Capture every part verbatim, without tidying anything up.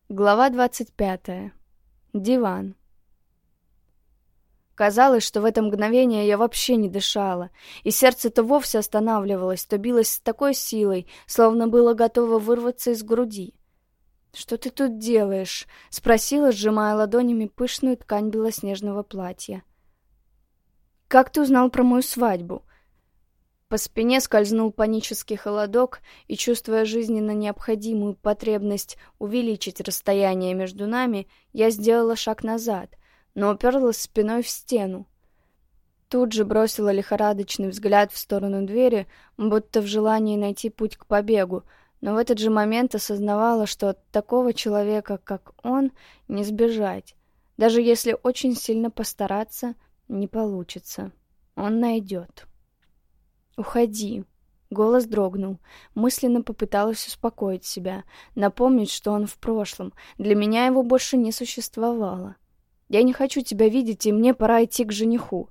Глава двадцать пятая. Диван. Казалось, что в это мгновение я вообще не дышала, и сердце то вовсе останавливалось, то билось с такой силой, словно было готово вырваться из груди. «Что ты тут делаешь?» — спросила, сжимая ладонями пышную ткань белоснежного платья. «Как ты узнал про мою свадьбу?» По спине скользнул панический холодок, и, чувствуя жизненно необходимую потребность увеличить расстояние между нами, я сделала шаг назад, но уперлась спиной в стену. Тут же бросила лихорадочный взгляд в сторону двери, будто в желании найти путь к побегу, но в этот же момент осознавала, что от такого человека, как он, не сбежать. Даже если очень сильно постараться, не получится. Он найдет. «Уходи!» Голос дрогнул. Мысленно попыталась успокоить себя, напомнить, что он в прошлом. Для меня его больше не существовало. «Я не хочу тебя видеть, и мне пора идти к жениху».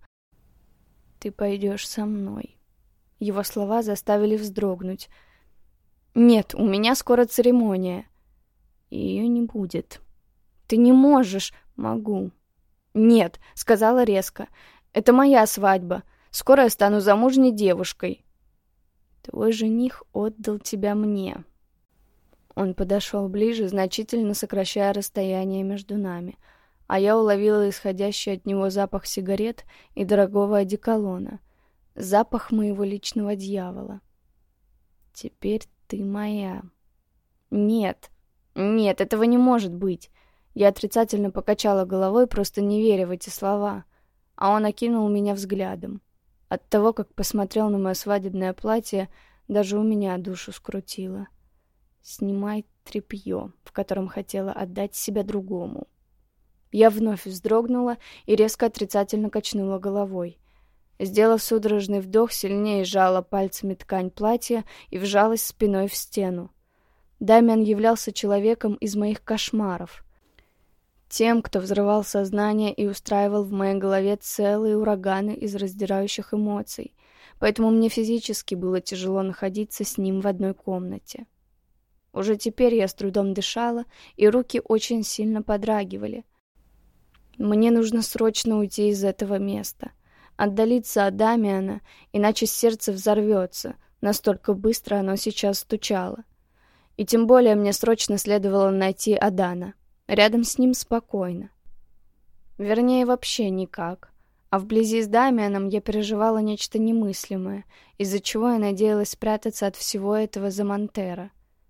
«Ты пойдешь со мной». Его слова заставили вздрогнуть. «Нет, у меня скоро церемония». «Ее не будет». «Ты не можешь». «Могу». «Нет», — сказала резко. «Это моя свадьба. Скоро я стану замужней девушкой». «Твой жених отдал тебя мне». Он подошел ближе, значительно сокращая расстояние между нами, а я уловила исходящий от него запах сигарет и дорогого одеколона, запах моего личного дьявола. «Теперь ты моя». «Нет, нет, этого не может быть». Я отрицательно покачала головой, просто не веря в эти слова, а он окинул меня взглядом. От того, как посмотрел на мое свадебное платье, даже у меня душу скрутило. «Снимай тряпье, в котором хотела отдать себя другому». Я вновь вздрогнула и резко отрицательно качнула головой. Сделав судорожный вдох, сильнее сжала пальцами ткань платья и вжалась спиной в стену. Дамиан являлся человеком из моих кошмаров. Тем, кто взрывал сознание и устраивал в моей голове целые ураганы из раздирающих эмоций, поэтому мне физически было тяжело находиться с ним в одной комнате. Уже теперь я с трудом дышала, и руки очень сильно подрагивали. Мне нужно срочно уйти из этого места, отдалиться от Дамиана, иначе сердце взорвется, настолько быстро оно сейчас стучало. И тем более мне срочно следовало найти Адана. Рядом с ним спокойно. Вернее, вообще никак. А вблизи с Дамианом я переживала нечто немыслимое, из-за чего я надеялась спрятаться от всего этого за Монтера.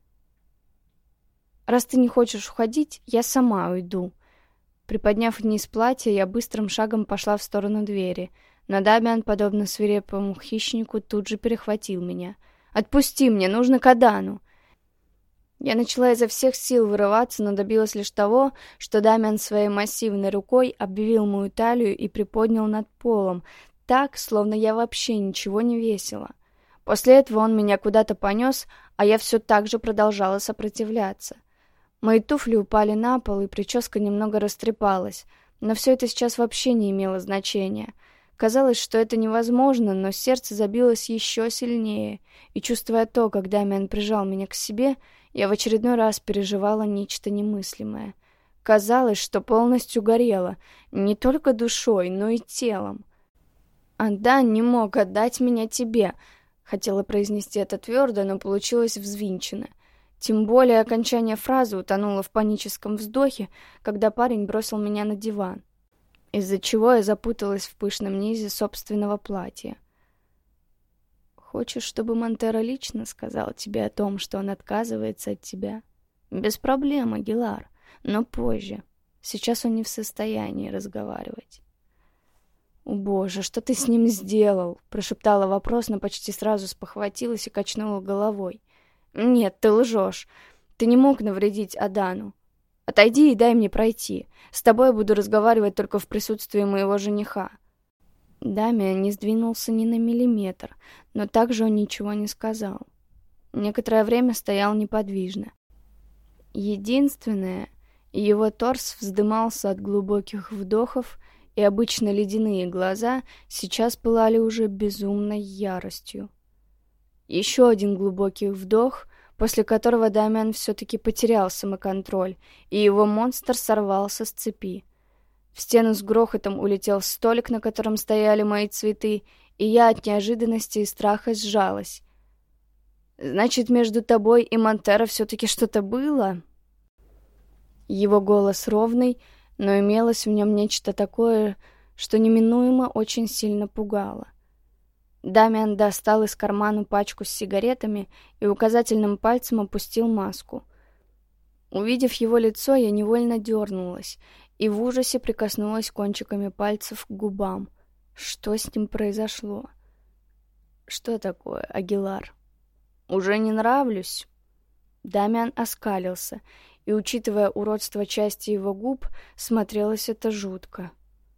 «Раз ты не хочешь уходить, я сама уйду». Приподняв вниз платье, я быстрым шагом пошла в сторону двери, но Дамиан, подобно свирепому хищнику, тут же перехватил меня. «Отпусти, мне нужно к Адану!» Я начала изо всех сил вырываться, но добилась лишь того, что Дамиан своей массивной рукой обвил мою талию и приподнял над полом, так, словно я вообще ничего не весила. После этого он меня куда-то понес, а я все так же продолжала сопротивляться. Мои туфли упали на пол, и прическа немного растрепалась, но все это сейчас вообще не имело значения. Казалось, что это невозможно, но сердце забилось еще сильнее, и, чувствуя то, как Дамиан прижал меня к себе, я в очередной раз переживала нечто немыслимое. Казалось, что полностью горела, не только душой, но и телом. «Адан не мог отдать меня тебе», — хотела произнести это твердо, но получилось взвинчено. Тем более окончание фразы утонуло в паническом вздохе, когда парень бросил меня на диван, из-за чего я запуталась в пышном низе собственного платья. «Хочешь, чтобы Монтера лично сказал тебе о том, что он отказывается от тебя?» «Без проблем, Агилар, но позже. Сейчас он не в состоянии разговаривать». «О боже, что ты с ним сделал?» — прошептала вопрос, но почти сразу спохватилась и качнула головой. «Нет, ты лжешь. Ты не мог навредить Адану. Отойди и дай мне пройти. С тобой я буду разговаривать только в присутствии моего жениха». Дамиан не сдвинулся ни на миллиметр, но также он ничего не сказал. Некоторое время стоял неподвижно. Единственное, его торс вздымался от глубоких вдохов, и обычно ледяные глаза сейчас пылали уже безумной яростью. Еще один глубокий вдох, после которого Дамиан все-таки потерял самоконтроль, и его монстр сорвался с цепи. В стену с грохотом улетел столик, на котором стояли мои цветы, и я от неожиданности и страха сжалась. «Значит, между тобой и Монтеро все-таки что-то было?» Его голос ровный, но имелось в нем нечто такое, что неминуемо очень сильно пугало. Дамиан достал из кармана пачку с сигаретами и указательным пальцем опустил маску. Увидев его лицо, я невольно дернулась и в ужасе прикоснулась кончиками пальцев к губам. Что с ним произошло? Что такое, Агилар? Уже не нравлюсь? Дамиан оскалился, и, учитывая уродство части его губ, смотрелось это жутко.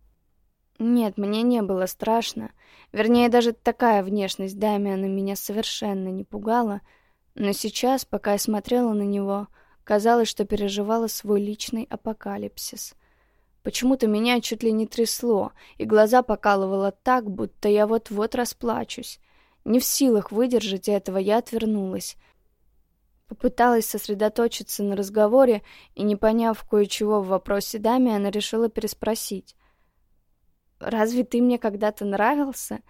Нет, мне не было страшно. Вернее, даже такая внешность Дамиана меня совершенно не пугала, но сейчас, пока я смотрела на него, казалось, что переживала свой личный апокалипсис. Почему-то меня чуть ли не трясло, и глаза покалывало так, будто я вот-вот расплачусь. Не в силах выдержать этого, я отвернулась. Попыталась сосредоточиться на разговоре и, не поняв кое-чего в вопросе Дамиана, решила переспросить. «Разве ты мне когда-то нравился?»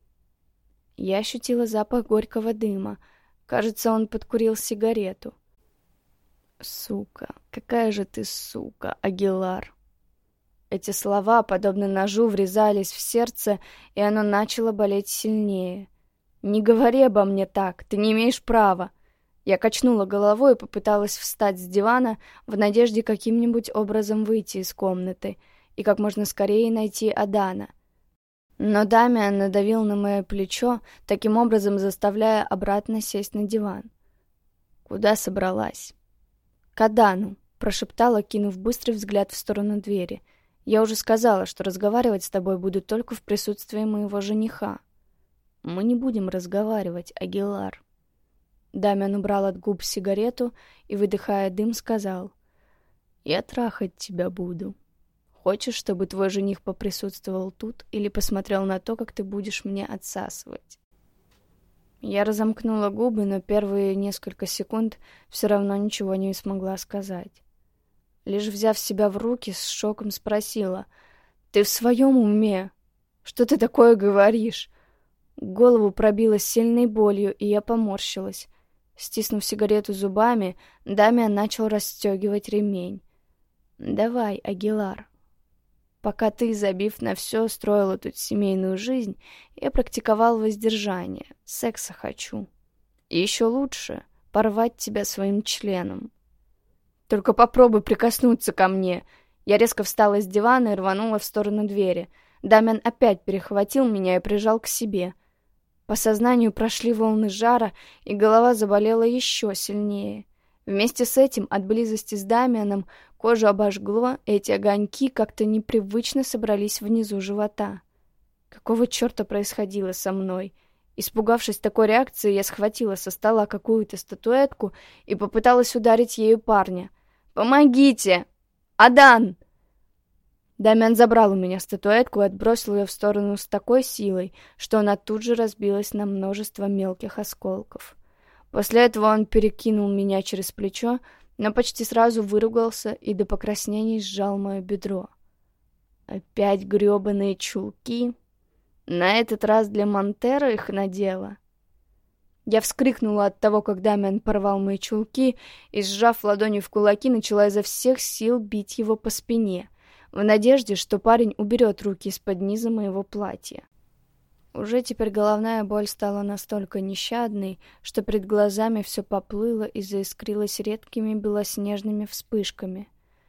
Я ощутила запах горького дыма. Кажется, он подкурил сигарету. «Сука, какая же ты сука, Агилар!» Эти слова, подобно ножу, врезались в сердце, и оно начало болеть сильнее. «Не говори обо мне так, ты не имеешь права!» Я качнула головой и попыталась встать с дивана в надежде каким-нибудь образом выйти из комнаты и как можно скорее найти Адана. Но Дамиан надавил на мое плечо, таким образом заставляя обратно сесть на диван. «Куда собралась?» «К Адану», — прошептала, кинув быстрый взгляд в сторону двери. «Я уже сказала, что разговаривать с тобой буду только в присутствии моего жениха». «Мы не будем разговаривать, Агилар». Дамиан убрал от губ сигарету и, выдыхая дым, сказал: «Я трахать тебя буду. Хочешь, чтобы твой жених поприсутствовал тут или посмотрел на то, как ты будешь мне отсасывать?» Я разомкнула губы, но первые несколько секунд все равно ничего не смогла сказать. Лишь взяв себя в руки, с шоком спросила: «Ты в своем уме? Что ты такое говоришь?» Голову пробило сильной болью, и я поморщилась. Стиснув сигарету зубами, Дамиан начал расстегивать ремень. «Давай, Агилар. Пока ты, забив на все, строила тут семейную жизнь, я практиковал воздержание, секса хочу. И еще лучше — порвать тебя своим членом. Только попробуй прикоснуться ко мне». Я резко встала с дивана и рванула в сторону двери. Дамиан опять перехватил меня и прижал к себе. По сознанию прошли волны жара, и голова заболела еще сильнее. Вместе с этим от близости с Дамианом кожу обожгло, и эти огоньки как-то непривычно собрались внизу живота. Какого черта происходило со мной? Испугавшись такой реакции, я схватила со стола какую-то статуэтку и попыталась ударить ею парня. «Помогите! Адан!» Дамиан забрал у меня статуэтку и отбросил ее в сторону с такой силой, что она тут же разбилась на множество мелких осколков. После этого он перекинул меня через плечо, но почти сразу выругался и до покраснений сжал мое бедро. Опять гребаные чулки. На этот раз для Монтеро их надела. Я вскрикнула от того, как Дамиан порвал мои чулки, и, сжав ладонью в кулаки, начала изо всех сил бить его по спине, в надежде, что парень уберет руки из-под низа моего платья. Уже теперь головная боль стала настолько нещадной, что перед глазами все поплыло и заискрилось редкими белоснежными вспышками.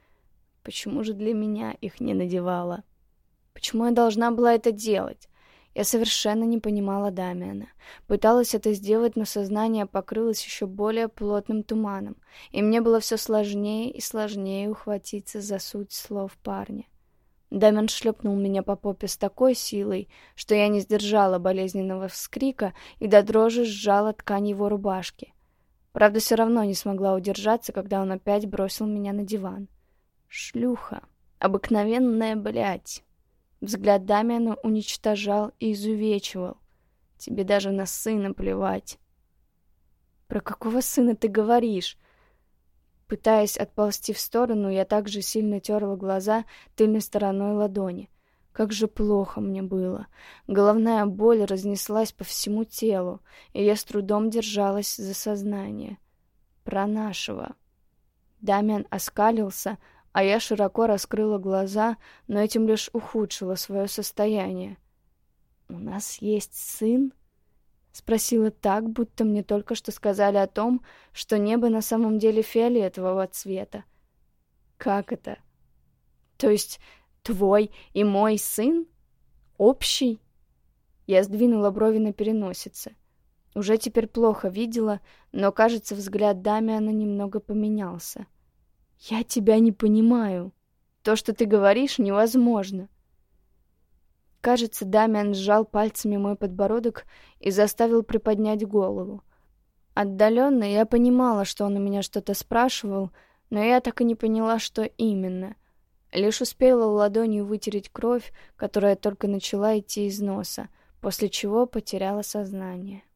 Почему же для меня их не надевала? Почему я должна была это делать? Я совершенно не понимала Дамиана. Пыталась это сделать, но сознание покрылось еще более плотным туманом, и мне было все сложнее и сложнее ухватиться за суть слов парня. Дамиан шлепнул меня по попе с такой силой, что я не сдержала болезненного вскрика и до дрожи сжала ткань его рубашки. Правда, все равно не смогла удержаться, когда он опять бросил меня на диван. Шлюха. Обыкновенная блядь. Взгляд Дамиана уничтожал и изувечивал. Тебе даже на сына плевать. Про какого сына ты говоришь? Пытаясь отползти в сторону, я также сильно терла глаза тыльной стороной ладони. Как же плохо мне было. Головная боль разнеслась по всему телу, и я с трудом держалась за сознание. Про нашего. Дамиан оскалился, а я широко раскрыла глаза, но этим лишь ухудшила свое состояние. «У нас есть сын?» — спросила так, будто мне только что сказали о том, что небо на самом деле фиолетового цвета. «Как это? То есть твой и мой сын? Общий?» Я сдвинула брови на переносице. Уже теперь плохо видела, но, кажется, взгляд Дамиана немного поменялся. «Я тебя не понимаю. То, что ты говоришь, невозможно». Кажется, Дамиан сжал пальцами мой подбородок и заставил приподнять голову. Отдаленно я понимала, что он у меня что-то спрашивал, но я так и не поняла, что именно. Лишь успела ладонью вытереть кровь, которая только начала идти из носа, после чего потеряла сознание.